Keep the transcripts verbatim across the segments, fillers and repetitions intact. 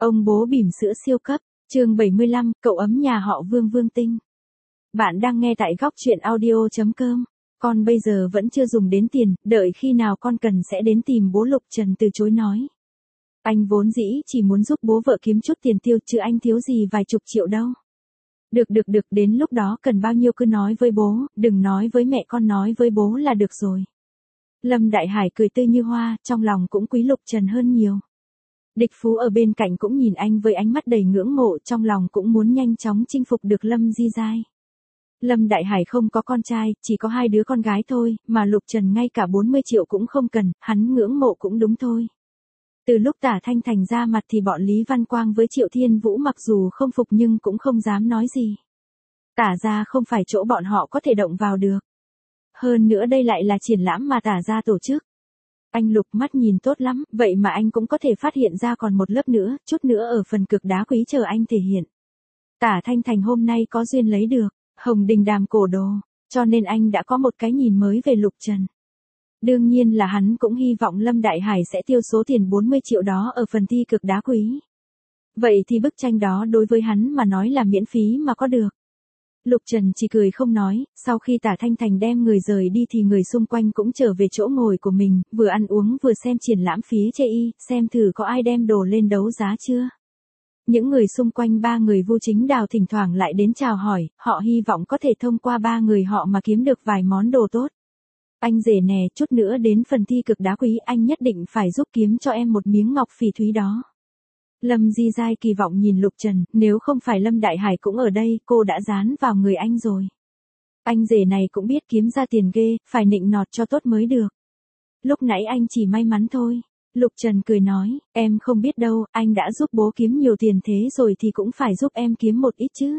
Ông bố bỉm sữa siêu cấp, chương bảy mươi lăm, cậu ấm nhà họ Vương Vương Tinh. Bạn đang nghe tại góc truyện audio chấm com. Con bây giờ vẫn chưa dùng đến tiền, đợi khi nào con cần sẽ đến tìm bố. Lục Trần từ chối nói. Anh vốn dĩ chỉ muốn giúp bố vợ kiếm chút tiền tiêu chứ anh thiếu gì vài chục triệu đâu. Được được được, đến lúc đó cần bao nhiêu cứ nói với bố, đừng nói với mẹ, con nói với bố là được rồi. Lâm Đại Hải cười tươi như hoa, trong lòng cũng quý Lục Trần hơn nhiều. Địch Phú ở bên cạnh cũng nhìn anh với ánh mắt đầy ngưỡng mộ, trong lòng cũng muốn nhanh chóng chinh phục được Lâm Di Giai. Lâm Đại Hải không có con trai, chỉ có hai đứa con gái thôi, mà Lục Trần ngay cả bốn mươi triệu cũng không cần, hắn ngưỡng mộ cũng đúng thôi. Từ lúc Tả Thanh Thành ra mặt thì bọn Lý Văn Quang với Triệu Thiên Vũ mặc dù không phục nhưng cũng không dám nói gì. Tả ra không phải chỗ bọn họ có thể động vào được. Hơn nữa đây lại là triển lãm mà Tả ra tổ chức. Anh Lục mắt nhìn tốt lắm, vậy mà anh cũng có thể phát hiện ra còn một lớp nữa, chút nữa ở phần cực đá quý chờ anh thể hiện. Tả Thanh Thành hôm nay có duyên lấy được Hồng Đình Đàm cổ đồ, cho nên anh đã có một cái nhìn mới về Lục Trần. Đương nhiên là hắn cũng hy vọng Lâm Đại Hải sẽ tiêu số tiền bốn mươi triệu đó ở phần thi cực đá quý. Vậy thì bức tranh đó đối với hắn mà nói là miễn phí mà có được. Lục Trần chỉ cười không nói, sau khi Tả Thanh Thành đem người rời đi thì người xung quanh cũng trở về chỗ ngồi của mình, vừa ăn uống vừa xem triển lãm phía chê y, xem thử có ai đem đồ lên đấu giá chưa. Những người xung quanh ba người Vu Chính Đào thỉnh thoảng lại đến chào hỏi, họ hy vọng có thể thông qua ba người họ mà kiếm được vài món đồ tốt. Anh rể nè, chút nữa đến phần thi cực đá quý anh nhất định phải giúp kiếm cho em một miếng ngọc phỉ thúy đó. Lâm Di Giai kỳ vọng nhìn Lục Trần, nếu không phải Lâm Đại Hải cũng ở đây, cô đã dán vào người anh rồi. Anh rể này cũng biết kiếm ra tiền ghê, phải nịnh nọt cho tốt mới được. Lúc nãy anh chỉ may mắn thôi. Lục Trần cười nói, em không biết đâu, anh đã giúp bố kiếm nhiều tiền thế rồi thì cũng phải giúp em kiếm một ít chứ.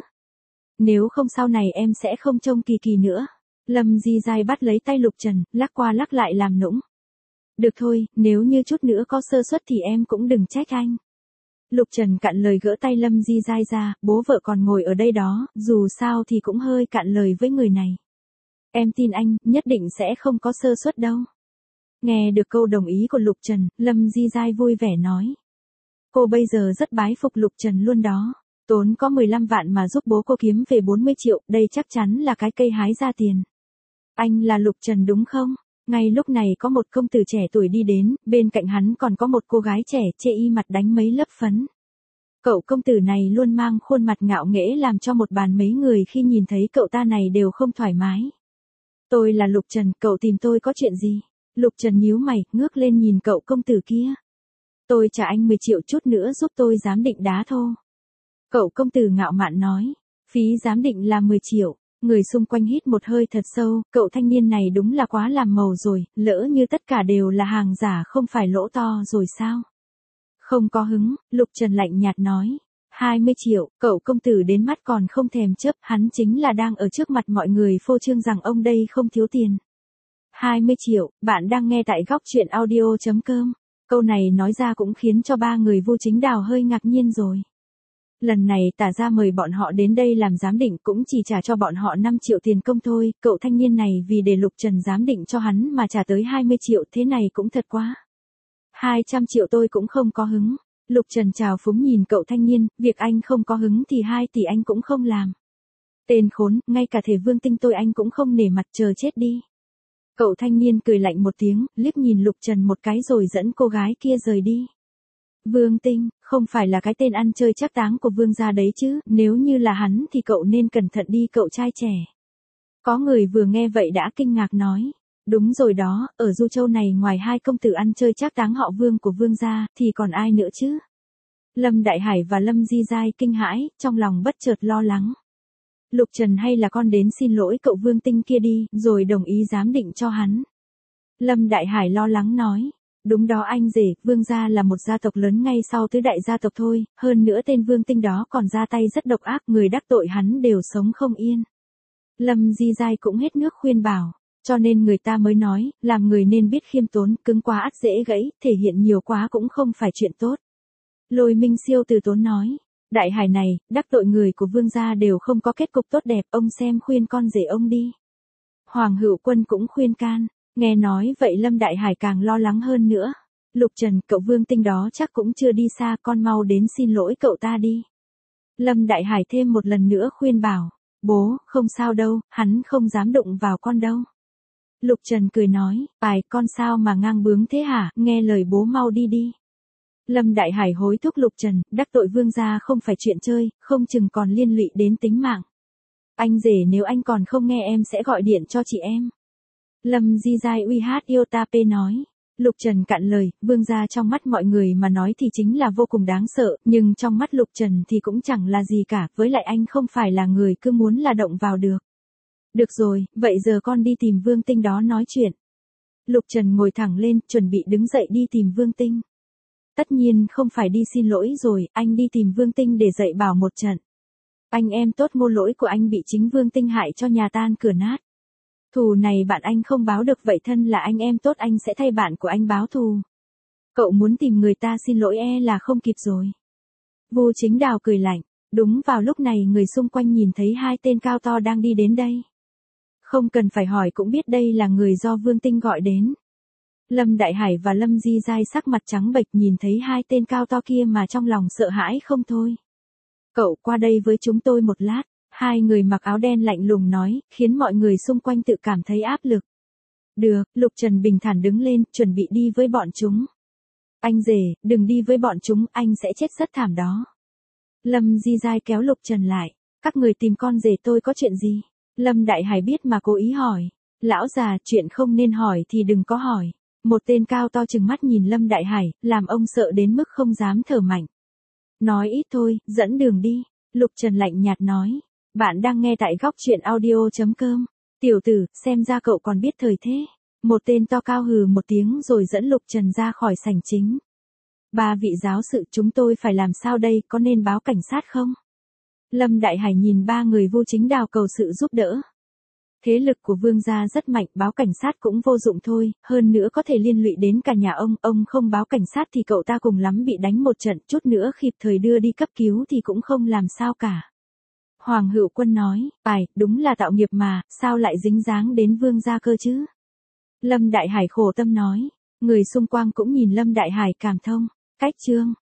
Nếu không sau này em sẽ không trông kỳ kỳ nữa. Lâm Di Giai bắt lấy tay Lục Trần, lắc qua lắc lại làm nũng. Được thôi, nếu như chút nữa có sơ suất thì em cũng đừng trách anh. Lục Trần cạn lời gỡ tay Lâm Di Giai ra, bố vợ còn ngồi ở đây đó, dù sao thì cũng hơi cạn lời với người này. Em tin anh, nhất định sẽ không có sơ suất đâu. Nghe được câu đồng ý của Lục Trần, Lâm Di Giai vui vẻ nói. Cô bây giờ rất bái phục Lục Trần luôn đó. Tốn có mười lăm vạn mà giúp bố cô kiếm về bốn mươi triệu, đây chắc chắn là cái cây hái ra tiền. Anh là Lục Trần đúng không? Ngay lúc này có một công tử trẻ tuổi đi đến, bên cạnh hắn còn có một cô gái trẻ chê y mặt đánh mấy lớp phấn. Cậu công tử này luôn mang khuôn mặt ngạo nghễ làm cho một bàn mấy người khi nhìn thấy cậu ta này đều không thoải mái. Tôi là Lục Trần, cậu tìm tôi có chuyện gì? Lục Trần nhíu mày, ngước lên nhìn cậu công tử kia. Tôi trả anh mười triệu, chút nữa giúp tôi giám định đá thô. Cậu công tử ngạo mạn nói, phí giám định là mười triệu. Người xung quanh hít một hơi thật sâu, cậu thanh niên này đúng là quá làm màu rồi, lỡ như tất cả đều là hàng giả không phải lỗ to rồi sao? Không có hứng, Lục Trần lạnh nhạt nói. hai mươi triệu, cậu công tử đến mắt còn không thèm chớp, hắn chính là đang ở trước mặt mọi người phô trương rằng ông đây không thiếu tiền. hai mươi triệu, bạn đang nghe tại góc truyện audio chấm com. Câu này nói ra cũng khiến cho ba người Vu Chính Đào hơi ngạc nhiên rồi. Lần này Tả ra mời bọn họ đến đây làm giám định cũng chỉ trả cho bọn họ năm triệu tiền công thôi, cậu thanh niên này vì để Lục Trần giám định cho hắn mà trả tới hai mươi triệu, thế này cũng thật quá. hai trăm triệu tôi cũng không có hứng. Lục Trần chào phúng nhìn cậu thanh niên, việc anh không có hứng thì hai tỷ anh cũng không làm. Tên khốn, ngay cả thể Vương Tinh tôi anh cũng không nể mặt, chờ chết đi. Cậu thanh niên cười lạnh một tiếng, liếc nhìn Lục Trần một cái rồi dẫn cô gái kia rời đi. Vương Tinh, không phải là cái tên ăn chơi trác táng của Vương gia đấy chứ, nếu như là hắn thì cậu nên cẩn thận đi cậu trai trẻ. Có người vừa nghe vậy đã kinh ngạc nói, đúng rồi đó, ở Du Châu này ngoài hai công tử ăn chơi trác táng họ Vương của Vương gia, thì còn ai nữa chứ? Lâm Đại Hải và Lâm Di Giai kinh hãi, trong lòng bất chợt lo lắng. Lục Trần hay là con đến xin lỗi cậu Vương Tinh kia đi, rồi đồng ý giám định cho hắn. Lâm Đại Hải lo lắng nói. Đúng đó anh rể, Vương gia là một gia tộc lớn ngay sau tứ đại gia tộc thôi, hơn nữa tên Vương Tinh đó còn ra tay rất độc ác, người đắc tội hắn đều sống không yên. Lâm Di Giai cũng hết nước khuyên bảo, cho nên người ta mới nói, làm người nên biết khiêm tốn, cứng quá ắt dễ gãy, thể hiện nhiều quá cũng không phải chuyện tốt. Lôi Minh Siêu từ tốn nói, Đại Hải này, đắc tội người của Vương gia đều không có kết cục tốt đẹp, ông xem khuyên con rể ông đi. Hoàng Hữu Quân cũng khuyên can. Nghe nói vậy Lâm Đại Hải càng lo lắng hơn nữa. Lục Trần, cậu Vương Tinh đó chắc cũng chưa đi xa, con mau đến xin lỗi cậu ta đi. Lâm Đại Hải thêm một lần nữa khuyên bảo. Bố, không sao đâu, hắn không dám đụng vào con đâu. Lục Trần cười nói, ai, con sao mà ngang bướng thế hả, nghe lời bố mau đi đi. Lâm Đại Hải hối thúc Lục Trần, đắc tội Vương gia không phải chuyện chơi, không chừng còn liên lụy đến tính mạng. Anh rể nếu anh còn không nghe em sẽ gọi điện cho chị em. Lâm Di Giai uy hát yêu ta pê nói. Lục Trần cạn lời, Vương gia trong mắt mọi người mà nói thì chính là vô cùng đáng sợ, nhưng trong mắt Lục Trần thì cũng chẳng là gì cả, với lại anh không phải là người cứ muốn là động vào được. Được rồi, vậy giờ con đi tìm Vương Tinh đó nói chuyện. Lục Trần ngồi thẳng lên, chuẩn bị đứng dậy đi tìm Vương Tinh. Tất nhiên không phải đi xin lỗi rồi, anh đi tìm Vương Tinh để dạy bảo một trận. Anh em tốt ngô lỗi của anh bị chính Vương Tinh hại cho nhà tan cửa nát. Thù này bạn anh không báo được, vậy thân là anh em tốt anh sẽ thay bạn của anh báo thù. Cậu muốn tìm người ta xin lỗi e là không kịp rồi. Vu Chính Đào cười lạnh. Đúng vào lúc này người xung quanh nhìn thấy hai tên cao to đang đi đến đây. Không cần phải hỏi cũng biết đây là người do Vương Tinh gọi đến. Lâm Đại Hải và Lâm Di Giai sắc mặt trắng bệch nhìn thấy hai tên cao to kia mà trong lòng sợ hãi không thôi. Cậu qua đây với chúng tôi một lát. Hai người mặc áo đen lạnh lùng nói, khiến mọi người xung quanh tự cảm thấy áp lực. Được, Lục Trần bình thản đứng lên, chuẩn bị đi với bọn chúng. Anh rể, đừng đi với bọn chúng, anh sẽ chết rất thảm đó. Lâm Di Giai kéo Lục Trần lại. Các người tìm con rể tôi có chuyện gì? Lâm Đại Hải biết mà cố ý hỏi. Lão già, chuyện không nên hỏi thì đừng có hỏi. Một tên cao to trừng mắt nhìn Lâm Đại Hải, làm ông sợ đến mức không dám thở mạnh. Nói ít thôi, dẫn đường đi. Lục Trần lạnh nhạt nói. Bạn đang nghe tại góc truyện audio.com. Tiểu tử, xem ra cậu còn biết thời thế. Một tên to cao hừ một tiếng rồi dẫn Lục Trần ra khỏi sảnh chính. Ba vị giáo sự, chúng tôi phải làm sao đây, có nên báo cảnh sát không? Lâm Đại Hải nhìn ba người Vu Chính Đào cầu sự giúp đỡ. Thế lực của Vương gia rất mạnh, báo cảnh sát cũng vô dụng thôi, hơn nữa có thể liên lụy đến cả nhà ông, ông không báo cảnh sát thì cậu ta cùng lắm bị đánh một trận, chút nữa kịp thời đưa đi cấp cứu thì cũng không làm sao cả. Hoàng Hữu Quân nói, ai, đúng là tạo nghiệp mà, sao lại dính dáng đến Vương gia cơ chứ? Lâm Đại Hải khổ tâm nói, người xung quanh cũng nhìn Lâm Đại Hải cảm thông, cách chương.